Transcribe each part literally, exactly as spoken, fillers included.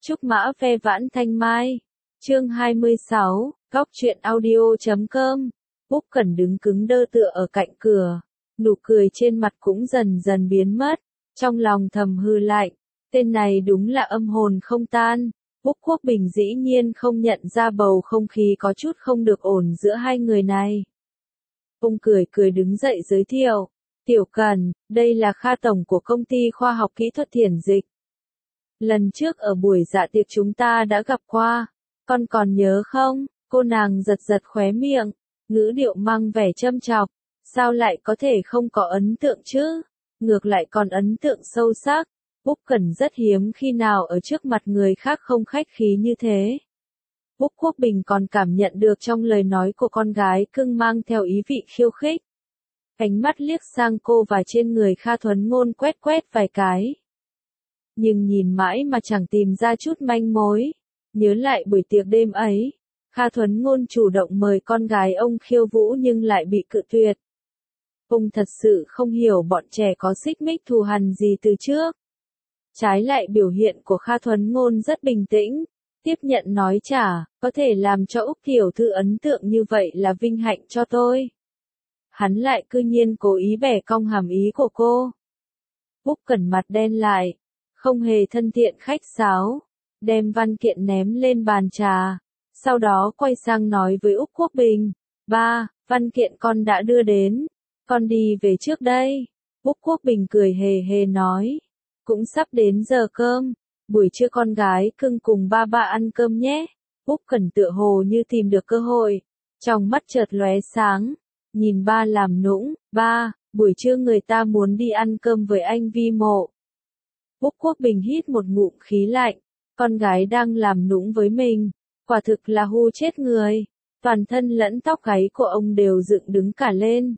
Trúc Mã Ve Vãn Thanh Mai. Chương hai mươi sáu, góc truyện audio chấm com. Úc Cẩn đứng cứng đơ tựa ở cạnh cửa, nụ cười trên mặt cũng dần dần biến mất, trong lòng thầm hư lạnh, tên này đúng là âm hồn không tan. Úc Quốc Bình dĩ nhiên không nhận ra bầu không khí có chút không được ổn giữa hai người này. Ông cười cười đứng dậy giới thiệu, Tiểu Cẩn, đây là Kha Tổng của công ty khoa học kỹ thuật Thiển Dịch. Lần trước ở buổi dạ tiệc chúng ta đã gặp qua, con còn nhớ không? Cô nàng giật giật khóe miệng, ngữ điệu mang vẻ châm chọc, sao lại có thể không có ấn tượng chứ? Ngược lại còn ấn tượng sâu sắc. Úc Cẩn rất hiếm khi nào ở trước mặt người khác không khách khí như thế. Úc Quốc Bình còn cảm nhận được trong lời nói của con gái cưng mang theo ý vị khiêu khích. Ánh mắt liếc sang cô và trên người Kha Thuấn Ngôn quét quét vài cái. Nhưng nhìn mãi mà chẳng tìm ra chút manh mối. Nhớ lại buổi tiệc đêm ấy, Kha Thuấn Ngôn chủ động mời con gái ông khiêu vũ nhưng lại bị cự tuyệt. Ông thật sự không hiểu bọn trẻ có xích mích thù hằn gì từ trước. Trái lại biểu hiện của Kha Thuấn Ngôn rất bình tĩnh, tiếp nhận nói trả, có thể làm cho Úc tiểu thư ấn tượng như vậy là vinh hạnh cho tôi. Hắn lại cư nhiên cố ý bẻ cong hàm ý của cô. Úc Cẩn mặt đen lại, không hề thân thiện khách sáo, đem văn kiện ném lên bàn trà, sau đó quay sang nói với Úc Quốc Bình, ba, văn kiện con đã đưa đến, con đi về trước đây. Úc Quốc Bình cười hề hề nói, cũng sắp đến giờ cơm, buổi trưa con gái cưng cùng ba ba ăn cơm nhé. Úc Cẩn tựa hồ như tìm được cơ hội, trong mắt chợt lóe sáng, nhìn ba làm nũng, ba, buổi trưa người ta muốn đi ăn cơm với anh Vi Mộ. Úc Quốc Bình hít một ngụm khí lạnh, con gái đang làm nũng với mình, quả thực là hù chết người, toàn thân lẫn tóc gáy của ông đều dựng đứng cả lên.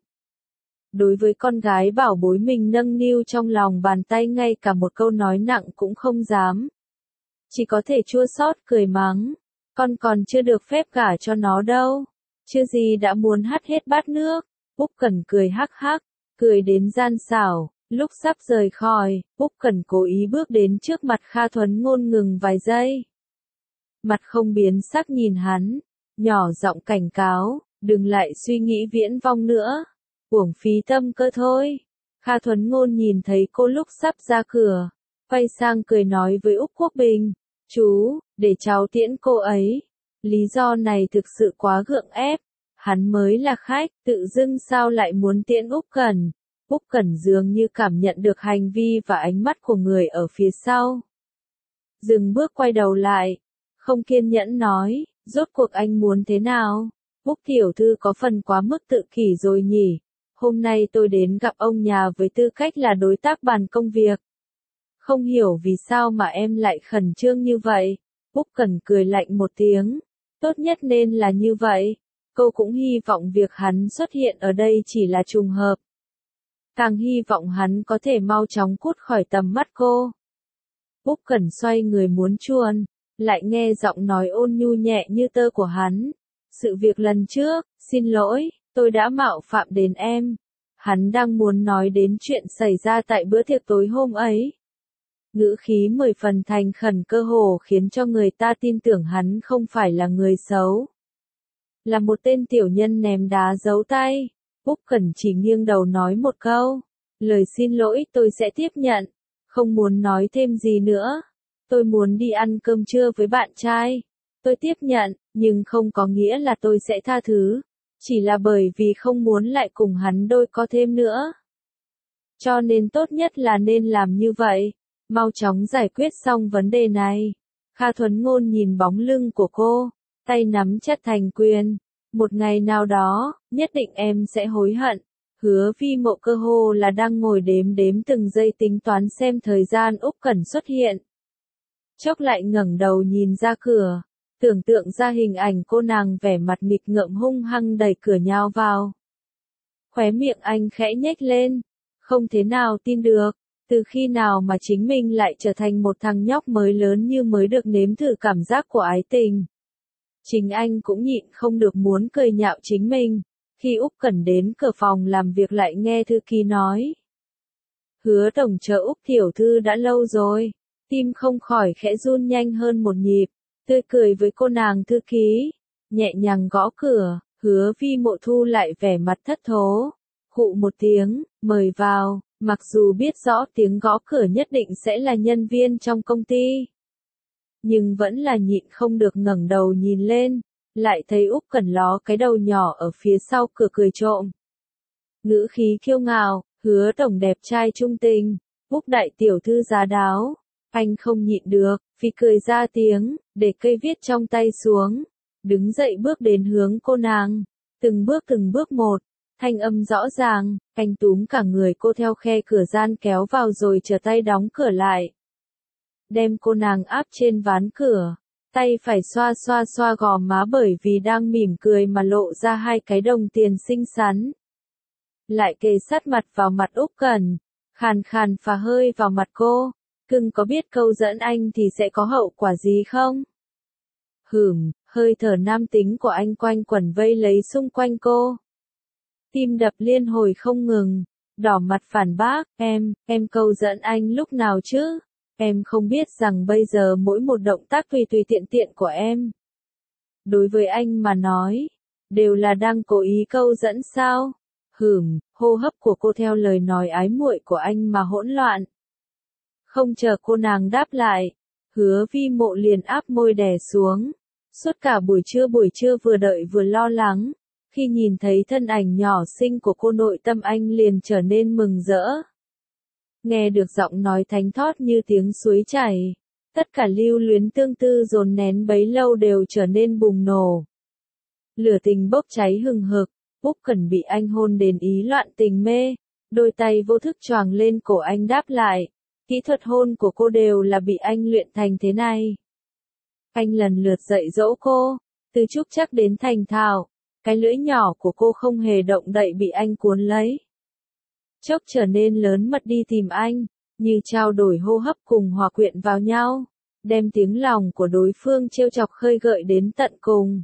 Đối với con gái bảo bối mình nâng niu trong lòng bàn tay ngay cả một câu nói nặng cũng không dám. Chỉ có thể chua xót cười mắng, con còn chưa được phép gả cho nó đâu, chưa gì đã muốn hắt hết bát nước. Úc Cẩn cười hắc hắc, cười đến gian xảo, lúc sắp rời khỏi, Úc Cẩn cố ý bước đến trước mặt Kha Thuấn Ngôn ngừng vài giây. Mặt không biến sắc nhìn hắn, nhỏ giọng cảnh cáo, đừng lại suy nghĩ viễn vông nữa. Uổng phí tâm cơ thôi. Kha Thuấn Ngôn nhìn thấy cô lúc sắp ra cửa, quay sang cười nói với Úc Quốc Bình, chú, để cháu tiễn cô ấy. Lý do này thực sự quá gượng ép, hắn mới là khách, tự dưng sao lại muốn tiễn Úc Cẩn. Úc Cẩn dường như cảm nhận được hành vi và ánh mắt của người ở phía sau. Dừng bước quay đầu lại, không kiên nhẫn nói, rốt cuộc anh muốn thế nào? Úc tiểu thư có phần quá mức tự kỷ rồi nhỉ? Hôm nay tôi đến gặp ông nhà với tư cách là đối tác bàn công việc. Không hiểu vì sao mà em lại khẩn trương như vậy. Úc Cẩn cười lạnh một tiếng. Tốt nhất nên là như vậy. Cô cũng hy vọng việc hắn xuất hiện ở đây chỉ là trùng hợp. Càng hy vọng hắn có thể mau chóng cút khỏi tầm mắt cô. Úc Cẩn xoay người muốn chuồn, lại nghe giọng nói ôn nhu nhẹ như tơ của hắn. Sự việc lần trước, xin lỗi. Tôi đã mạo phạm đến em. Hắn đang muốn nói đến chuyện xảy ra tại bữa tiệc tối hôm ấy. Ngữ khí mười phần thành khẩn cơ hồ khiến cho người ta tin tưởng hắn không phải là người xấu. Là một tên tiểu nhân ném đá giấu tay. Úc Cẩn chỉ nghiêng đầu nói một câu. Lời xin lỗi tôi sẽ tiếp nhận. Không muốn nói thêm gì nữa. Tôi muốn đi ăn cơm trưa với bạn trai. Tôi tiếp nhận, nhưng không có nghĩa là tôi sẽ tha thứ. Chỉ là bởi vì không muốn lại cùng hắn đôi co thêm nữa. Cho nên tốt nhất là nên làm như vậy. Mau chóng giải quyết xong vấn đề này. Kha Thuấn Ngôn nhìn bóng lưng của cô, tay nắm chặt thành quyền. Một ngày nào đó, nhất định em sẽ hối hận. Hứa Vi Mộ cơ hồ là đang ngồi đếm đếm từng giây tính toán xem thời gian Úc Cẩn xuất hiện. Chốc lại ngẩng đầu nhìn ra cửa. Tưởng tượng ra hình ảnh cô nàng vẻ mặt nghịch ngợm hung hăng đẩy cửa nhào vào. Khóe miệng anh khẽ nhếch lên, không thế nào tin được, từ khi nào mà chính mình lại trở thành một thằng nhóc mới lớn như mới được nếm thử cảm giác của ái tình. Chính anh cũng nhịn không được muốn cười nhạo chính mình, khi Úc Cẩn đến cửa phòng làm việc lại nghe thư ký nói. Hứa tổng chờ Úc tiểu thư đã lâu rồi, Tim không khỏi khẽ run nhanh hơn một nhịp, tươi cười với cô nàng thư ký, nhẹ nhàng gõ cửa, Hứa Vi Mộ thu lại vẻ mặt thất thố, khụ một tiếng, mời vào, mặc dù biết rõ tiếng gõ cửa nhất định sẽ là nhân viên trong công ty. Nhưng vẫn là nhịn không được ngẩng đầu nhìn lên, lại thấy Úc Cẩn ló cái đầu nhỏ ở phía sau cửa cười trộm. Ngữ khí kiêu ngạo, Hứa tổng đẹp trai trung tình, Úc đại tiểu thư giá đáo. Anh không nhịn được, vì cười ra tiếng, để cây viết trong tay xuống, đứng dậy bước đến hướng cô nàng, từng bước từng bước một, thanh âm rõ ràng, anh túm cả người cô theo khe cửa gian kéo vào rồi trở tay đóng cửa lại. Đem cô nàng áp trên ván cửa, tay phải xoa xoa xoa gò má bởi vì đang mỉm cười mà lộ ra hai cái đồng tiền xinh xắn. Lại kề sát mặt vào mặt Úc Cẩn, khàn khàn phà hơi vào mặt cô. Cưng có biết câu dẫn anh thì sẽ có hậu quả gì không? Hửm, hơi thở nam tính của anh quanh quẩn vây lấy xung quanh cô. Tim đập liên hồi không ngừng, đỏ mặt phản bác, em, em câu dẫn anh lúc nào chứ? Em không biết rằng bây giờ mỗi một động tác tùy tùy tiện tiện của em. Đối với anh mà nói, đều là đang cố ý câu dẫn sao? Hửm, hô hấp của cô theo lời nói ái muội của anh mà hỗn loạn. Không chờ cô nàng đáp lại, Hứa Vi Mộ liền áp môi đè xuống. Suốt cả buổi trưa buổi trưa vừa đợi vừa lo lắng, khi nhìn thấy thân ảnh nhỏ xinh của cô nội tâm anh liền trở nên mừng rỡ. Nghe được giọng nói thánh thót như tiếng suối chảy, tất cả lưu luyến tương tư dồn nén bấy lâu đều trở nên bùng nổ. Lửa tình bốc cháy hừng hực, Úc Cẩn bị anh hôn đến ý loạn tình mê, đôi tay vô thức choàng lên cổ anh đáp lại. Kỹ thuật hôn của cô đều là bị anh luyện thành thế này. Anh lần lượt dạy dỗ cô, từ trúc chắc đến thành thạo, cái lưỡi nhỏ của cô không hề động đậy bị anh cuốn lấy. Chốc trở nên lớn mật đi tìm anh, như trao đổi hô hấp cùng hòa quyện vào nhau, đem tiếng lòng của đối phương trêu chọc khơi gợi đến tận cùng.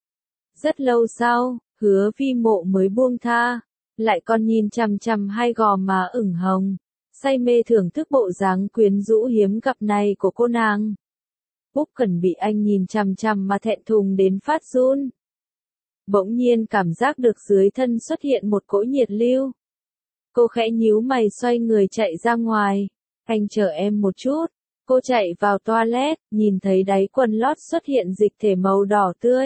Rất lâu sau, Hứa Vi Mộ mới buông tha, lại còn nhìn chằm chằm hai gò má ửng hồng. Say mê thưởng thức bộ dáng quyến rũ hiếm gặp này của cô nàng. Úc Cẩn bị anh nhìn chằm chằm mà thẹn thùng đến phát run. Bỗng nhiên cảm giác được dưới thân xuất hiện một cỗ nhiệt lưu. Cô khẽ nhíu mày xoay người chạy ra ngoài. Anh chờ em một chút. Cô chạy vào toilet, nhìn thấy đáy quần lót xuất hiện dịch thể màu đỏ tươi.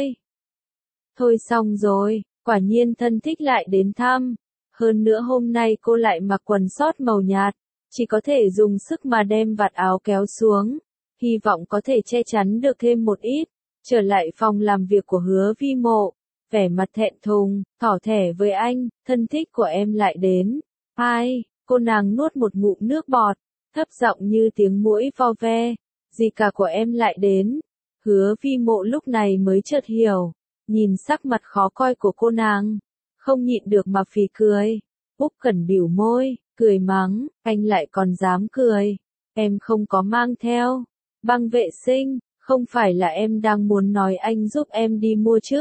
Thôi xong rồi, quả nhiên thân thích lại đến thăm. Hơn nữa hôm nay cô lại mặc quần sót màu nhạt, chỉ có thể dùng sức mà đem vạt áo kéo xuống, hy vọng có thể che chắn được thêm một ít. Trở lại phòng làm việc của Hứa Vi Mộ, vẻ mặt thẹn thùng, thỏ thẻ với anh, thân thích của em lại đến. Ai, cô nàng nuốt một ngụm nước bọt, thấp giọng như tiếng muỗi vo ve, gì cả của em lại đến. Hứa Vi Mộ lúc này mới chợt hiểu, nhìn sắc mặt khó coi của cô nàng, không nhịn được mà phì cười. Úc Cẩn bĩu môi, cười mắng, anh lại còn dám cười, em không có mang theo băng vệ sinh, không phải là em đang muốn nói anh giúp em đi mua chứ?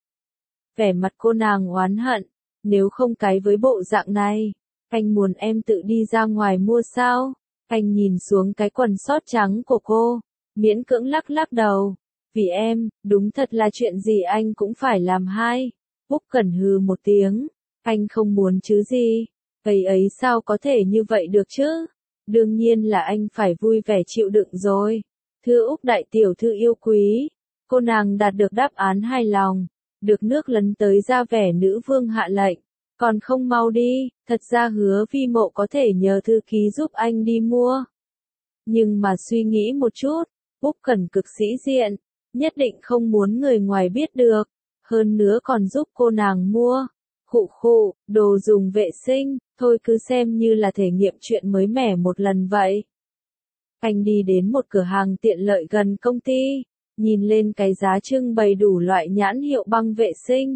Vẻ mặt cô nàng oán hận, nếu không cái với bộ dạng này, anh muốn em tự đi ra ngoài mua sao? Anh nhìn xuống cái quần sót trắng của cô, miễn cưỡng lắc lắc đầu, vì em, đúng thật là chuyện gì anh cũng phải làm hai. Úc Cẩn hừ một tiếng, anh không muốn chứ gì, ấy ấy sao có thể như vậy được chứ? Đương nhiên là anh phải vui vẻ chịu đựng rồi. Thưa Úc đại tiểu thư yêu quý, cô nàng đạt được đáp án hài lòng, được nước lấn tới ra vẻ nữ vương hạ lệnh, còn không mau đi, thật ra Hứa Vi Mộ có thể nhờ thư ký giúp anh đi mua. Nhưng mà suy nghĩ một chút, Úc Cẩn cực sĩ diện, nhất định không muốn người ngoài biết được, hơn nữa còn giúp cô nàng mua. Khụ khụ, đồ dùng vệ sinh, thôi cứ xem như là thể nghiệm chuyện mới mẻ một lần vậy. Anh đi đến một cửa hàng tiện lợi gần công ty, nhìn lên cái giá trưng bày đủ loại nhãn hiệu băng vệ sinh.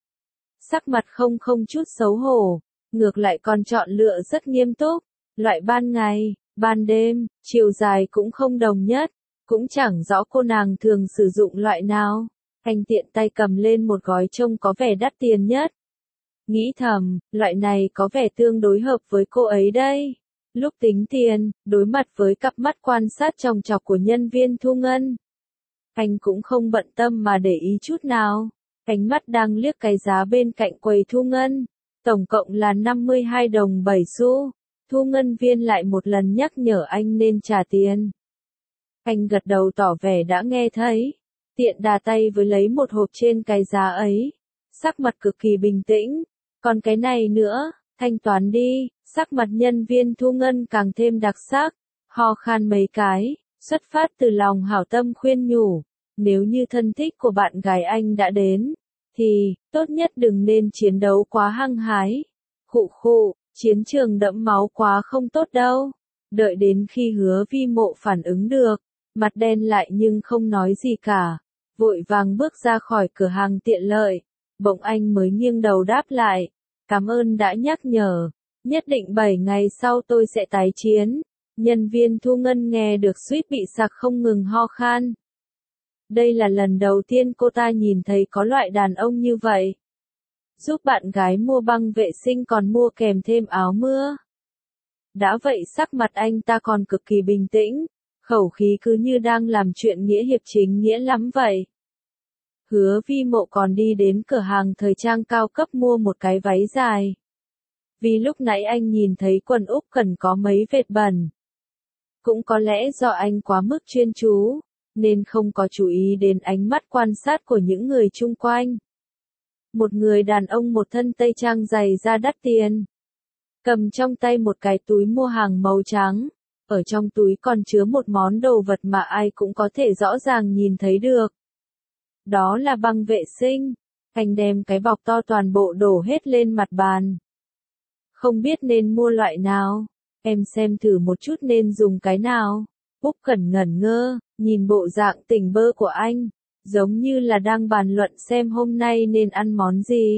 Sắc mặt không không chút xấu hổ, ngược lại còn chọn lựa rất nghiêm túc, loại ban ngày, ban đêm, chiều dài cũng không đồng nhất, cũng chẳng rõ cô nàng thường sử dụng loại nào. Anh tiện tay cầm lên một gói trông có vẻ đắt tiền nhất. Nghĩ thầm, loại này có vẻ tương đối hợp với cô ấy đây. Lúc tính tiền, đối mặt với cặp mắt quan sát chòng chọc của nhân viên thu ngân, anh cũng không bận tâm mà để ý chút nào. Ánh mắt đang liếc cái giá bên cạnh quầy thu ngân. Tổng cộng là năm mươi hai đồng bảy xu. Thu ngân viên lại một lần nhắc nhở anh nên trả tiền. Anh gật đầu tỏ vẻ đã nghe thấy. Tiện đà tay với lấy một hộp trên cái giá ấy. Sắc mặt cực kỳ bình tĩnh. Còn cái này nữa, thanh toán đi. Sắc mặt nhân viên thu ngân càng thêm đặc sắc. Ho khan mấy cái, xuất phát từ lòng hảo tâm khuyên nhủ. Nếu như thân thích của bạn gái anh đã đến, thì, tốt nhất đừng nên chiến đấu quá hăng hái. Khụ khụ, chiến trường đẫm máu quá không tốt đâu. Đợi đến khi Hứa Vi Mộ phản ứng được, mặt đen lại nhưng không nói gì cả. Vội vàng bước ra khỏi cửa hàng tiện lợi. Bỗng anh mới nghiêng đầu đáp lại. Cảm ơn đã nhắc nhở. Nhất định bảy ngày sau tôi sẽ tái chiến. Nhân viên thu ngân nghe được suýt bị sặc không ngừng ho khan. Đây là lần đầu tiên cô ta nhìn thấy có loại đàn ông như vậy. Giúp bạn gái mua băng vệ sinh còn mua kèm thêm áo mưa. Đã vậy sắc mặt anh ta còn cực kỳ bình tĩnh, khẩu khí cứ như đang làm chuyện nghĩa hiệp chính nghĩa lắm vậy. Hứa Vi Mộ còn đi đến cửa hàng thời trang cao cấp mua một cái váy dài. Vì lúc nãy anh nhìn thấy quần Úc cần có mấy vệt bẩn. Cũng có lẽ do anh quá mức chuyên chú, nên không có chú ý đến ánh mắt quan sát của những người chung quanh. Một người đàn ông một thân tây trang dày da đắt tiền, cầm trong tay một cái túi mua hàng màu trắng, ở trong túi còn chứa một món đồ vật mà ai cũng có thể rõ ràng nhìn thấy được. Đó là băng vệ sinh. Anh đem cái bọc to toàn bộ đổ hết lên mặt bàn. Không biết nên mua loại nào, em xem thử một chút nên dùng cái nào. Úc Cẩn ngẩn ngơ, nhìn bộ dạng tỉnh bơ của anh, giống như là đang bàn luận xem hôm nay nên ăn món gì.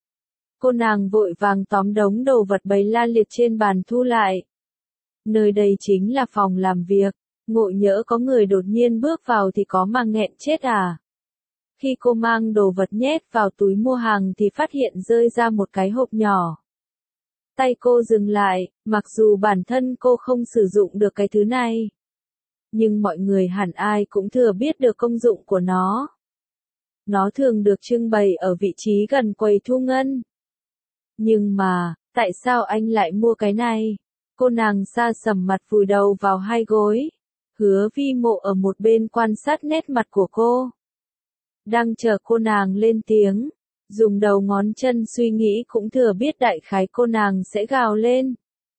Cô nàng vội vàng tóm đống đồ vật bày la liệt trên bàn thu lại. Nơi đây chính là phòng làm việc, ngộ nhỡ có người đột nhiên bước vào thì có mà nghẹn chết à. Khi cô mang đồ vật nhét vào túi mua hàng thì phát hiện rơi ra một cái hộp nhỏ. Tay cô dừng lại, mặc dù bản thân cô không sử dụng được cái thứ này. Nhưng mọi người hẳn ai cũng thừa biết được công dụng của nó. Nó thường được trưng bày ở vị trí gần quầy thu ngân. Nhưng mà, tại sao anh lại mua cái này? Cô nàng xa sầm mặt vùi đầu vào hai gối. Hứa Vi Mộ ở một bên quan sát nét mặt của cô. Đang chờ cô nàng lên tiếng. Dùng đầu ngón chân suy nghĩ cũng thừa biết đại khái cô nàng sẽ gào lên.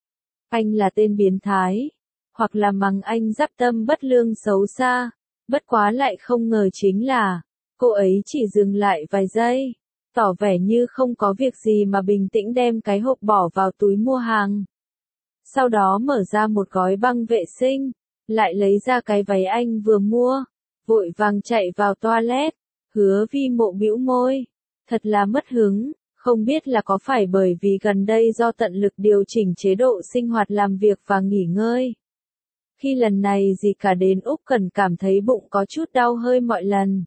Anh là tên biến thái. Hoặc là mắng anh giáp tâm bất lương xấu xa. Bất quá lại không ngờ chính là, cô ấy chỉ dừng lại vài giây, tỏ vẻ như không có việc gì mà bình tĩnh đem cái hộp bỏ vào túi mua hàng. Sau đó mở ra một gói băng vệ sinh, lại lấy ra cái váy anh vừa mua, vội vàng chạy vào toilet. Hứa Vi Mộ bĩu môi, thật là mất hứng, không biết là có phải bởi vì gần đây do tận lực điều chỉnh chế độ sinh hoạt làm việc và nghỉ ngơi. Khi lần này gì cả đến Úc Cẩn cảm thấy bụng có chút đau hơi mọi lần.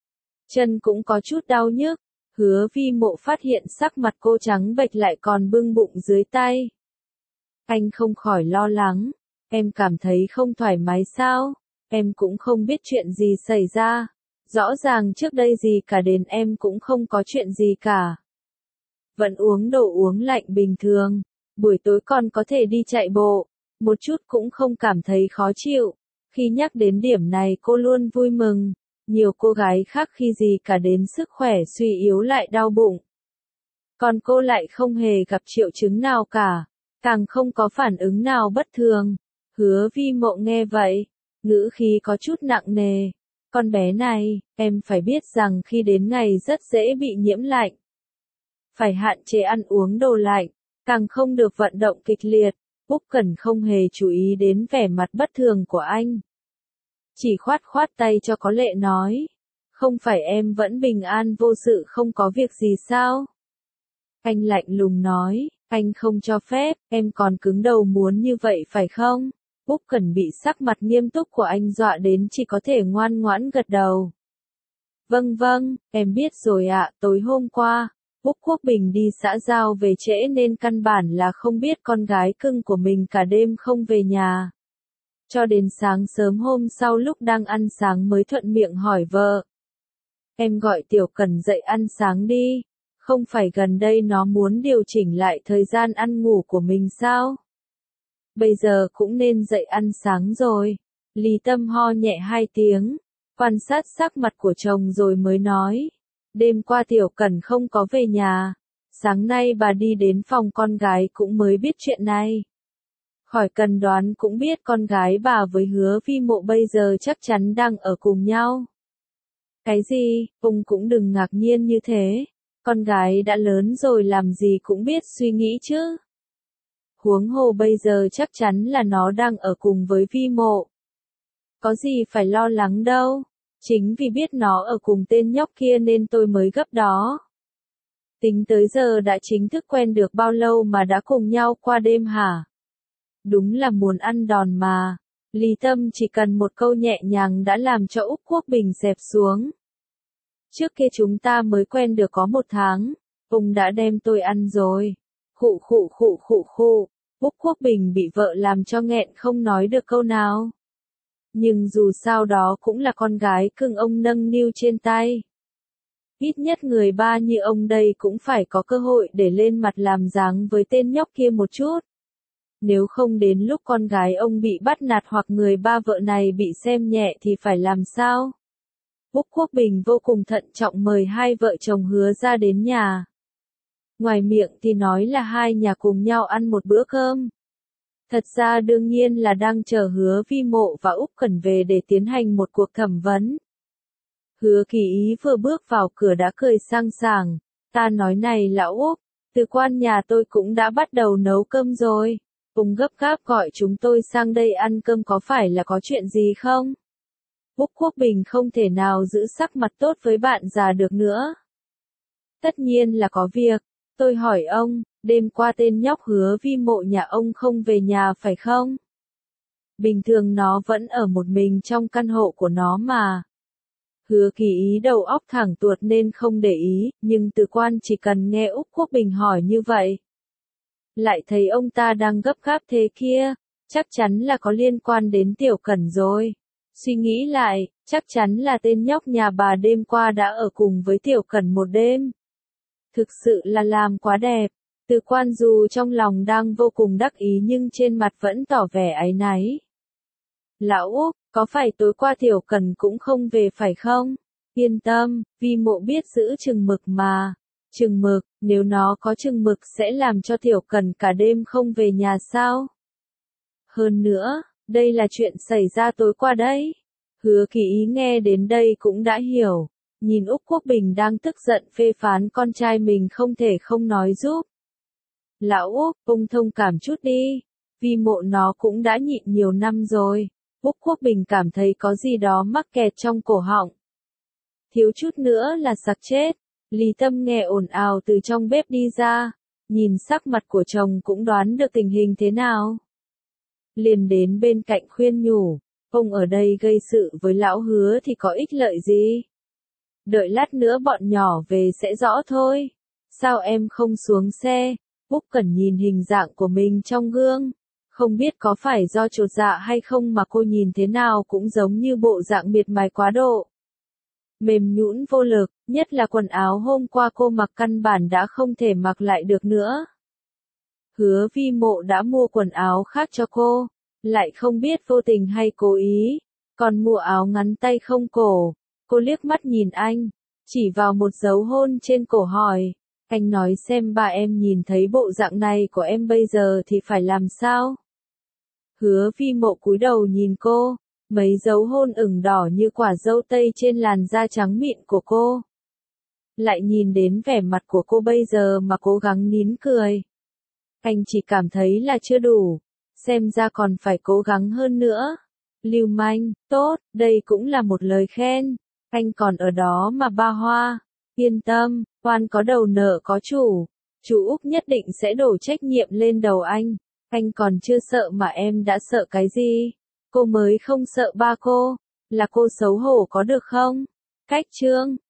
Chân cũng có chút đau nhức. Hứa Vi Mộ phát hiện sắc mặt cô trắng bệch lại còn bưng bụng dưới tay. Anh không khỏi lo lắng. Em cảm thấy không thoải mái sao? Em cũng không biết chuyện gì xảy ra. Rõ ràng trước đây gì cả đến em cũng không có chuyện gì cả. Vẫn uống đồ uống lạnh bình thường. Buổi tối còn có thể đi chạy bộ. Một chút cũng không cảm thấy khó chịu. Khi nhắc đến điểm này cô luôn vui mừng. Nhiều cô gái khác khi gì cả đến sức khỏe suy yếu lại đau bụng. Còn cô lại không hề gặp triệu chứng nào cả. Càng không có phản ứng nào bất thường. Hứa Vi Mộ nghe vậy. Ngữ khí có chút nặng nề. Con bé này, em phải biết rằng khi đến ngày rất dễ bị nhiễm lạnh. Phải hạn chế ăn uống đồ lạnh. Càng không được vận động kịch liệt. Úc Cẩn không hề chú ý đến vẻ mặt bất thường của anh. Chỉ khoát khoát tay cho có lệ nói. Không phải em vẫn bình an vô sự không có việc gì sao? Anh lạnh lùng nói, anh không cho phép, em còn cứng đầu muốn như vậy phải không? Úc Cẩn bị sắc mặt nghiêm túc của anh dọa đến chỉ có thể ngoan ngoãn gật đầu. Vâng vâng, em biết rồi ạ, tối hôm qua, Úc Quốc Bình đi xã giao về trễ nên căn bản là không biết con gái cưng của mình cả đêm không về nhà. Cho đến sáng sớm hôm sau lúc đang ăn sáng mới thuận miệng hỏi vợ. Em gọi Tiểu Cần dậy ăn sáng đi, không phải gần đây nó muốn điều chỉnh lại thời gian ăn ngủ của mình sao? Bây giờ cũng nên dậy ăn sáng rồi. Lý Tâm ho nhẹ hai tiếng, quan sát sắc mặt của chồng rồi mới nói. Đêm qua Tiểu Cần không có về nhà, sáng nay bà đi đến phòng con gái cũng mới biết chuyện này. Khỏi cần đoán cũng biết con gái bà với Hứa Vi Mộ bây giờ chắc chắn đang ở cùng nhau. Cái gì, ông cũng đừng ngạc nhiên như thế, con gái đã lớn rồi làm gì cũng biết suy nghĩ chứ. Huống hồ bây giờ chắc chắn là nó đang ở cùng với Vi Mộ. Có gì phải lo lắng đâu, chính vì biết nó ở cùng tên nhóc kia nên tôi mới gấp đó. Tính tới giờ đã chính thức quen được bao lâu mà đã cùng nhau qua đêm hả? Đúng là muốn ăn đòn mà. Lý Tâm chỉ cần một câu nhẹ nhàng đã làm cho Úc Quốc Bình xẹp xuống. Trước kia chúng ta mới quen được có một tháng, ông đã đem tôi ăn rồi. Khụ khụ khụ khụ khụ, Úc Quốc Bình bị vợ làm cho nghẹn không nói được câu nào. Nhưng dù sao đó cũng là con gái cưng ông nâng niu trên tay. Ít nhất người ba như ông đây cũng phải có cơ hội để lên mặt làm dáng với tên nhóc kia một chút. Nếu không đến lúc con gái ông bị bắt nạt hoặc người ba vợ này bị xem nhẹ thì phải làm sao? Úc Quốc Bình vô cùng thận trọng mời hai vợ chồng Hứa ra đến nhà. Ngoài miệng thì nói là hai nhà cùng nhau ăn một bữa cơm. Thật ra đương nhiên là đang chờ Hứa Vi Mộ và Úc Cẩn về để tiến hành một cuộc thẩm vấn. Hứa Kỳ Ý vừa bước vào cửa đã cười sang sảng. Ta nói này lão Úc, từ quan nhà tôi cũng đã bắt đầu nấu cơm rồi. Ông gấp gáp gọi chúng tôi sang đây ăn cơm có phải là có chuyện gì không? Úc Quốc Bình không thể nào giữ sắc mặt tốt với bạn già được nữa. Tất nhiên là có việc. Tôi hỏi ông, đêm qua tên nhóc Hứa Vi Mộ nhà ông không về nhà phải không? Bình thường nó vẫn ở một mình trong căn hộ của nó mà. Hứa Kỳ Ý đầu óc thẳng tuột nên không để ý, nhưng Từ Quan chỉ cần nghe Úc Quốc Bình hỏi như vậy. Lại thấy ông ta đang gấp gáp thế kia, chắc chắn là có liên quan đến Tiểu Cẩn rồi. Suy nghĩ lại, chắc chắn là tên nhóc nhà bà đêm qua đã ở cùng với Tiểu Cẩn một đêm. Thực sự là làm quá đẹp. Từ Quan dù trong lòng đang vô cùng đắc ý nhưng trên mặt vẫn tỏ vẻ áy náy. Lão Úc, có phải tối qua Tiểu Cẩn cũng không về phải không? Yên tâm, Vi Mộ biết giữ chừng mực mà. Chừng mực, nếu nó có chừng mực sẽ làm cho Tiểu Cẩn cả đêm không về nhà sao? Hơn nữa, đây là chuyện xảy ra tối qua đấy. Hứa Kỳ Ý nghe đến đây cũng đã hiểu. Nhìn Úc Quốc Bình đang tức giận phê phán con trai mình không thể không nói giúp. Lão Úc, ông thông cảm chút đi. Vi Mộ nó cũng đã nhịn nhiều năm rồi. Úc Quốc Bình cảm thấy có gì đó mắc kẹt trong cổ họng. Thiếu chút nữa là sặc chết. Lý Tâm nghe ồn ào từ trong bếp đi ra. Nhìn sắc mặt của chồng cũng đoán được tình hình thế nào. Liền đến bên cạnh khuyên nhủ. Ông ở đây gây sự với lão Hứa thì có ích lợi gì? Đợi lát nữa bọn nhỏ về sẽ rõ thôi. Sao em không xuống xe? Úc Cẩn nhìn hình dạng của mình trong gương. Không biết có phải do chột dạ hay không mà cô nhìn thế nào cũng giống như bộ dạng miệt mài quá độ. Mềm nhũn vô lực, nhất là quần áo hôm qua cô mặc căn bản đã không thể mặc lại được nữa. Hứa Vi Mộ đã mua quần áo khác cho cô, lại không biết vô tình hay cố ý, còn mua áo ngắn tay không cổ. Cô liếc mắt nhìn anh, chỉ vào một dấu hôn trên cổ hỏi, anh nói xem ba em nhìn thấy bộ dạng này của em bây giờ thì phải làm sao? Hứa Vi Mộ cúi đầu nhìn cô, mấy dấu hôn ửng đỏ như quả dâu tây trên làn da trắng mịn của cô. Lại nhìn đến vẻ mặt của cô bây giờ mà cố gắng nín cười. Anh chỉ cảm thấy là chưa đủ, xem ra còn phải cố gắng hơn nữa. Lưu manh, tốt, đây cũng là một lời khen. Anh còn ở đó mà ba hoa. Yên tâm, Hoan có đầu nợ có chủ. Chú Úc nhất định sẽ đổ trách nhiệm lên đầu anh. Anh còn chưa sợ mà em đã sợ cái gì? Cô mới không sợ ba cô. Là cô xấu hổ có được không? Cách trương,